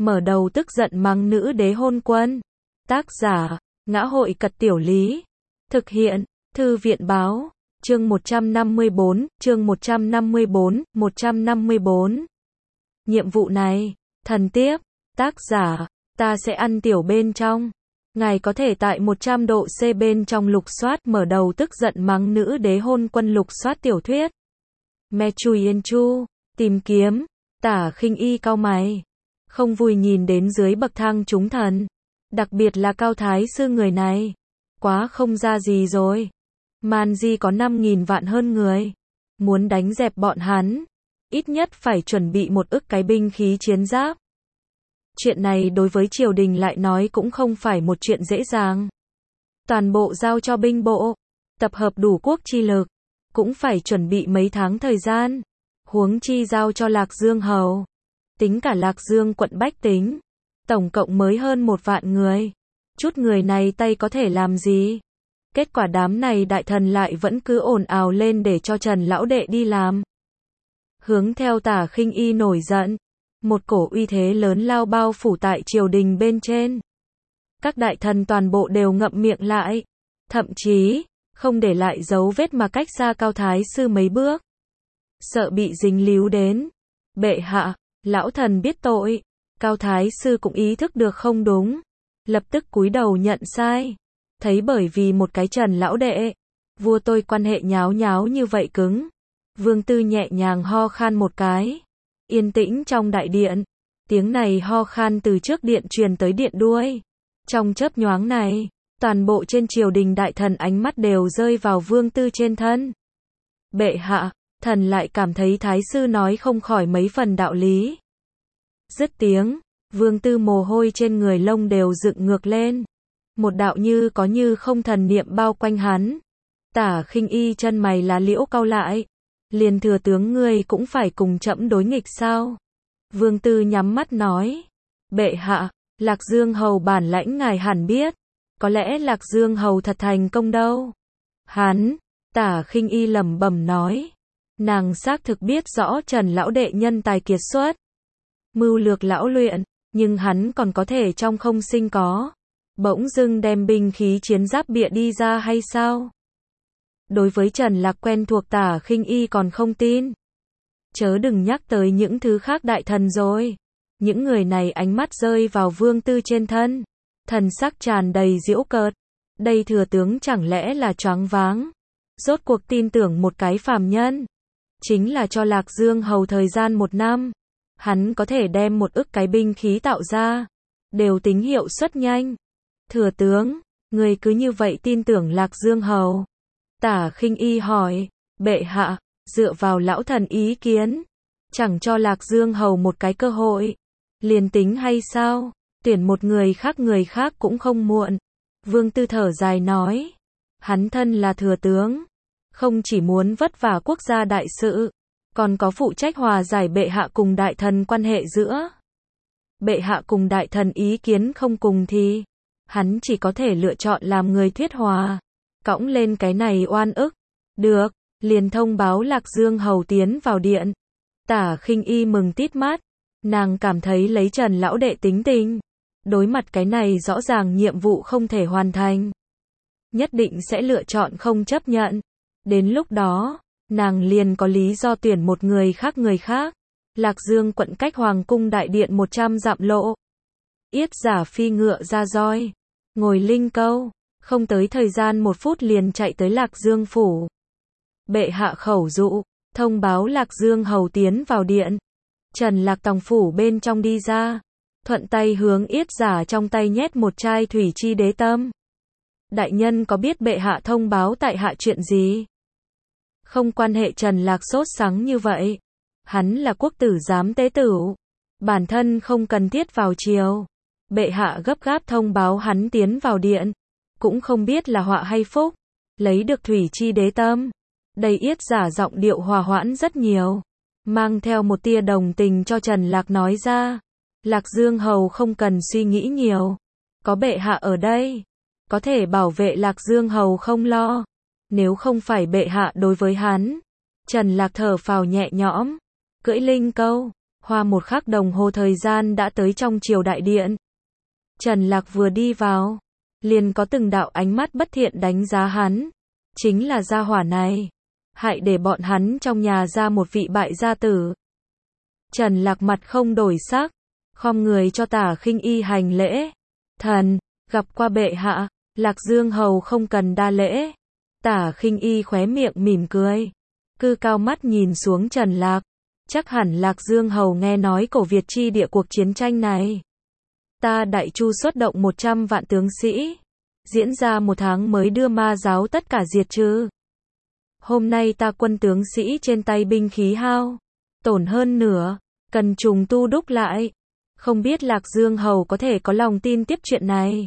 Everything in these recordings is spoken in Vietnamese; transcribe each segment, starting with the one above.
mở đầu tức giận mắng nữ đế hôn quân. Tác giả, Ngã hội Cật Tiểu Lý. Thực hiện, Thư viện Báo. Chương 154, chương 154. Nhiệm vụ này, thần tiếp. Tác giả, ta sẽ ăn tiểu bên trong. Ngài có thể tại 100 độ C bên trong lục soát mở đầu tức giận mắng nữ đế hôn quân lục soát tiểu thuyết. Me Chui Yên Chu, tìm kiếm, Tả Khinh Y cau mày. Không vui nhìn đến dưới bậc thang chúng thần. Đặc biệt là Cao Thái Sư người này. Quá không ra gì rồi. Man Di có 5.000 vạn hơn người. Muốn đánh dẹp bọn hắn, ít nhất phải chuẩn bị 1 ức cái binh khí chiến giáp. Chuyện này đối với triều đình lại nói cũng không phải một chuyện dễ dàng. Toàn bộ giao cho binh bộ, tập hợp đủ quốc chi lực, cũng phải chuẩn bị mấy tháng thời gian. Huống chi giao cho Lạc Dương Hầu. Tính cả Lạc Dương quận bách tính, tổng cộng mới hơn 1 vạn người. Chút người này tay có thể làm gì? Kết quả đám này đại thần lại vẫn cứ ồn ào lên để cho Trần lão đệ đi làm. Hướng theo Tả Khinh Y nổi giận, một cổ uy thế lớn lao bao phủ tại triều đình bên trên. Các đại thần toàn bộ đều ngậm miệng lại, thậm chí không để lại dấu vết mà cách xa Cao Thái Sư mấy bước. Sợ bị dính líu đến. Bệ hạ, lão thần biết tội. Cao Thái Sư cũng ý thức được không đúng, lập tức cúi đầu nhận sai. Thấy bởi vì một cái Trần lão đệ, vua tôi quan hệ nháo nháo như vậy cứng. Vương Tư nhẹ nhàng ho khan một cái. Yên tĩnh trong đại điện. Tiếng này ho khan từ trước điện truyền tới điện đuôi. Trong chớp nhoáng này, toàn bộ trên triều đình đại thần ánh mắt đều rơi vào Vương Tư trên thân. Bệ hạ, thần lại cảm thấy Thái Sư nói không khỏi mấy phần đạo lý. Dứt tiếng, Vương Tư mồ hôi trên người lông đều dựng ngược lên. Một đạo như có như không thần niệm bao quanh hắn. Tả Khinh Y chân mày lá liễu cau lại. Liền thừa tướng ngươi cũng phải cùng trẫm đối nghịch sao? Vương Tư nhắm mắt nói. Bệ hạ, Lạc Dương Hầu bản lãnh ngài hẳn biết. Có lẽ Lạc Dương Hầu thật thành công đâu. Hắn, Tả Khinh Y lẩm bẩm nói. Nàng xác thực biết rõ Trần lão đệ nhân tài kiệt xuất, mưu lược lão luyện, nhưng hắn còn có thể trong không sinh có. Bỗng dưng đem binh khí chiến giáp bịa đi ra hay sao? Đối với Trần Lạc quen thuộc Tả Khinh Y còn không tin. Chớ đừng nhắc tới những thứ khác đại thần rồi. Những người này ánh mắt rơi vào Vương Tư trên thân. Thần sắc tràn đầy giễu cợt. Đây thừa tướng chẳng lẽ là choáng váng. Rốt cuộc tin tưởng một cái phàm nhân. Chính là cho Lạc Dương Hầu thời gian 1 năm. Hắn có thể đem 1 ức cái binh khí tạo ra. Đều tính hiệu suất nhanh. Thừa tướng, người cứ như vậy tin tưởng Lạc Dương Hầu? Tả Khinh Y hỏi. Bệ hạ, dựa vào lão thần ý kiến, chẳng cho Lạc Dương Hầu một cái cơ hội, liền tính hay sao? Tuyển một người khác cũng không muộn. Vương Tư thở dài nói. Hắn thân là thừa tướng, không chỉ muốn vất vả quốc gia đại sự, còn có phụ trách hòa giải bệ hạ cùng đại thần quan hệ giữa. Bệ hạ cùng đại thần ý kiến không cùng thì hắn chỉ có thể lựa chọn làm người thuyết hòa, cõng lên cái này oan ức. Được, liền thông báo Lạc Dương Hầu tiến vào điện. Tả Khinh Y mừng tít mắt, nàng cảm thấy lấy Trần lão đệ tính tình, đối mặt cái này rõ ràng nhiệm vụ không thể hoàn thành, nhất định sẽ lựa chọn không chấp nhận. Đến lúc đó, nàng liền có lý do tuyển một người khác. Lạc Dương quận cách Hoàng cung đại điện 100 dặm lộ. Yết Giả phi ngựa ra roi, ngồi linh câu, không tới thời gian 1 phút liền chạy tới Lạc Dương phủ. Bệ hạ khẩu dụ, thông báo Lạc Dương Hầu tiến vào điện. Trần Lạc Tòng phủ bên trong đi ra, thuận tay hướng Yết Giả trong tay nhét một chai thủy chi đế tâm. Đại nhân có biết bệ hạ thông báo tại hạ chuyện gì? Không quan hệ. Trần Lạc sốt sắng như vậy. Hắn là quốc tử giám tế tửu, bản thân không cần thiết vào triều. Bệ hạ gấp gáp thông báo hắn tiến vào điện, cũng không biết là họa hay phúc. Lấy được thủy chi đế tâm. Đây Yết Giả giọng điệu hòa hoãn rất nhiều, mang theo một tia đồng tình cho Trần Lạc nói ra. Lạc Dương Hầu không cần suy nghĩ nhiều, có bệ hạ ở đây, có thể bảo vệ Lạc Dương Hầu không lo. Nếu không phải bệ hạ đối với hắn. Trần Lạc thở phào nhẹ nhõm, cưỡi linh câu, Hoa một khắc đồng hồ thời gian đã tới trong triều đại điện. Trần Lạc vừa đi vào, liền có từng đạo ánh mắt bất thiện đánh giá hắn. Chính là gia hỏa này, hại để bọn hắn trong nhà ra một vị bại gia tử. Trần Lạc mặt không đổi sắc, khom người cho Tả Khinh Y hành lễ. Thần, gặp qua bệ hạ. Lạc Dương hầu không cần đa lễ. Tả Khinh Y khóe miệng mỉm cười, cư cao mắt nhìn xuống Trần Lạc. Chắc hẳn Lạc Dương hầu nghe nói cổ Việt chi địa cuộc chiến tranh này. Ta Đại Chu xuất động 100 vạn tướng sĩ, diễn ra 1 tháng mới đưa ma giáo tất cả diệt trừ. Hôm nay ta quân tướng sĩ trên tay binh khí hao tổn hơn nửa, cần trùng tu đúc lại. Không biết Lạc Dương hầu có thể có lòng tin tiếp chuyện này.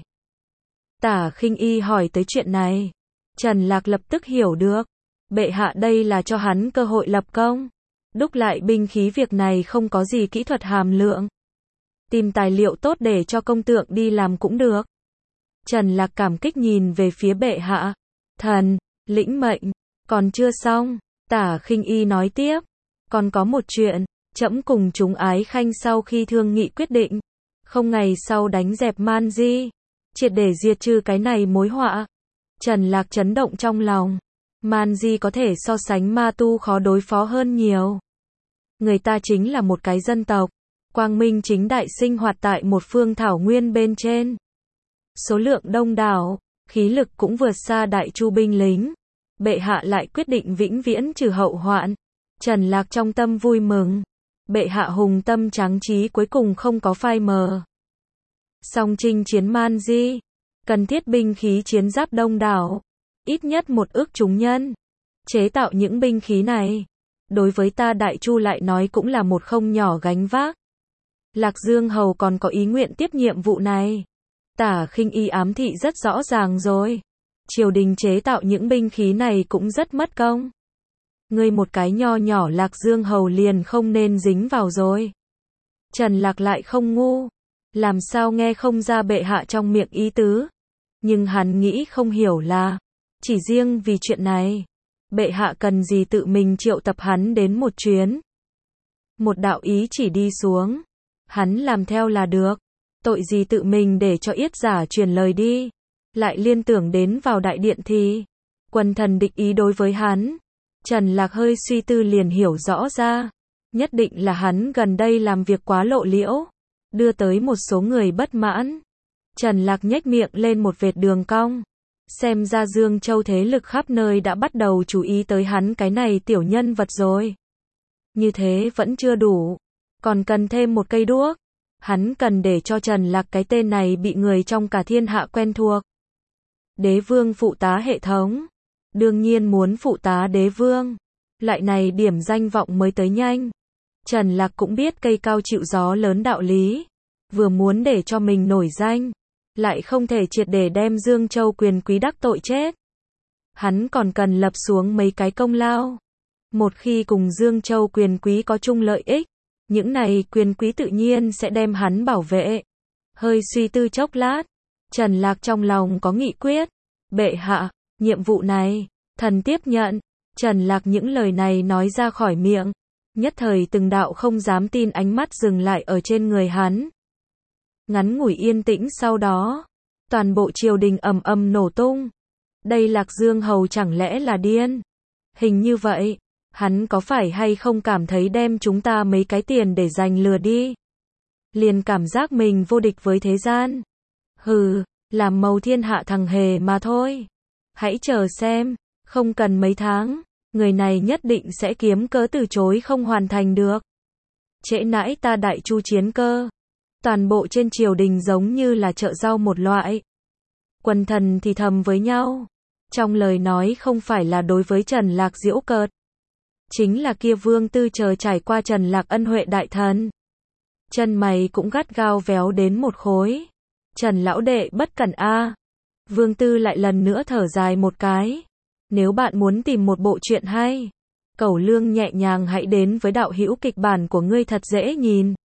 Tả Khinh Y hỏi tới chuyện này, Trần Lạc lập tức hiểu được. Bệ hạ đây là cho hắn cơ hội lập công. Đúc lại binh khí việc này không có gì kỹ thuật hàm lượng. Tìm tài liệu tốt để cho công tượng đi làm cũng được. Trần Lạc cảm kích nhìn về phía bệ hạ. Thần, lĩnh mệnh. Còn chưa xong. Tả Khinh Y nói tiếp. Còn có một chuyện. Trẫm cùng chúng ái khanh sau khi thương nghị quyết định, không ngày sau đánh dẹp Man Di, triệt để diệt trừ cái này mối họa. Trần Lạc chấn động trong lòng. Man Di có thể so sánh Ma Tu khó đối phó hơn nhiều. Người ta chính là một cái dân tộc, quang minh chính đại sinh hoạt tại một phương thảo nguyên bên trên. Số lượng đông đảo, khí lực cũng vượt xa Đại Chu binh lính. Bệ hạ lại quyết định vĩnh viễn trừ hậu hoạn. Trần Lạc trong tâm vui mừng. Bệ hạ hùng tâm tráng trí cuối cùng không có phai mờ. Song chinh chiến Man Di, cần thiết binh khí chiến giáp đông đảo, ít nhất 1 ức chúng nhân. Chế tạo những binh khí này, đối với ta Đại Chu lại nói cũng là một không nhỏ gánh vác. Lạc Dương hầu còn có ý nguyện tiếp nhiệm vụ này. Tả Khinh Y ám thị rất rõ ràng rồi. Triều đình chế tạo những binh khí này cũng rất mất công. Ngươi một cái nho nhỏ Lạc Dương hầu liền không nên dính vào rồi. Trần Lạc lại không ngu, làm sao nghe không ra bệ hạ trong miệng ý tứ. Nhưng hắn nghĩ không hiểu là, chỉ riêng vì chuyện này, bệ hạ cần gì tự mình triệu tập hắn đến một chuyến. Một đạo ý chỉ đi xuống, hắn làm theo là được. Tội gì tự mình để cho yết giả truyền lời đi. Lại liên tưởng đến vào đại điện thì, quần thần địch ý đối với hắn. Trần Lạc hơi suy tư liền hiểu rõ ra. Nhất định là hắn gần đây làm việc quá lộ liễu, đưa tới một số người bất mãn. Trần Lạc nhếch miệng lên một vệt đường cong. Xem ra Dương Châu thế lực khắp nơi đã bắt đầu chú ý tới hắn cái này tiểu nhân vật rồi. Như thế vẫn chưa đủ, còn cần thêm một cây đuốc. Hắn cần để cho Trần Lạc cái tên này bị người trong cả thiên hạ quen thuộc. Đế vương phụ tá hệ thống. Đương nhiên muốn phụ tá đế vương. Loại này điểm danh vọng mới tới nhanh. Trần Lạc cũng biết cây cao chịu gió lớn đạo lý. Vừa muốn để cho mình nổi danh, lại không thể triệt để đem Dương Châu quyền quý đắc tội chết. Hắn còn cần lập xuống mấy cái công lao. Một khi cùng Dương Châu quyền quý có chung lợi ích, những này quyền quý tự nhiên sẽ đem hắn bảo vệ. Hơi suy tư chốc lát, Trần Lạc trong lòng có nghị quyết. Bệ hạ, nhiệm vụ này, thần tiếp nhận. Trần Lạc những lời này nói ra khỏi miệng. Nhất thời từng đạo không dám tin ánh mắt dừng lại ở trên người hắn. Ngắn ngủi yên tĩnh sau đó, toàn bộ triều đình ầm ầm nổ tung. Đây Lạc Dương hầu chẳng lẽ là điên? Hình như vậy, hắn có phải hay không cảm thấy đem chúng ta mấy cái tiền để dành lừa đi? Liền cảm giác mình vô địch với thế gian. Hừ, làm màu thiên hạ thằng hề mà thôi. Hãy chờ xem, không cần mấy tháng, người này nhất định sẽ kiếm cớ từ chối không hoàn thành được. Trễ nãi ta Đại Chu chiến cơ. Toàn bộ trên triều đình giống như là chợ rau một loại. Quần thần thì thầm với nhau. Trong lời nói không phải là đối với Trần Lạc giễu cợt. Chính là kia Vương Tư chờ trải qua Trần Lạc ân huệ đại thần. Chân mày cũng gắt gao véo đến một khối. Trần lão đệ bất cẩn a. Vương Tư lại lần nữa thở dài một cái. Nếu bạn muốn tìm một bộ truyện hay, Cẩu Lương nhẹ nhàng hãy đến với đạo hữu kịch bản của ngươi thật dễ nhìn.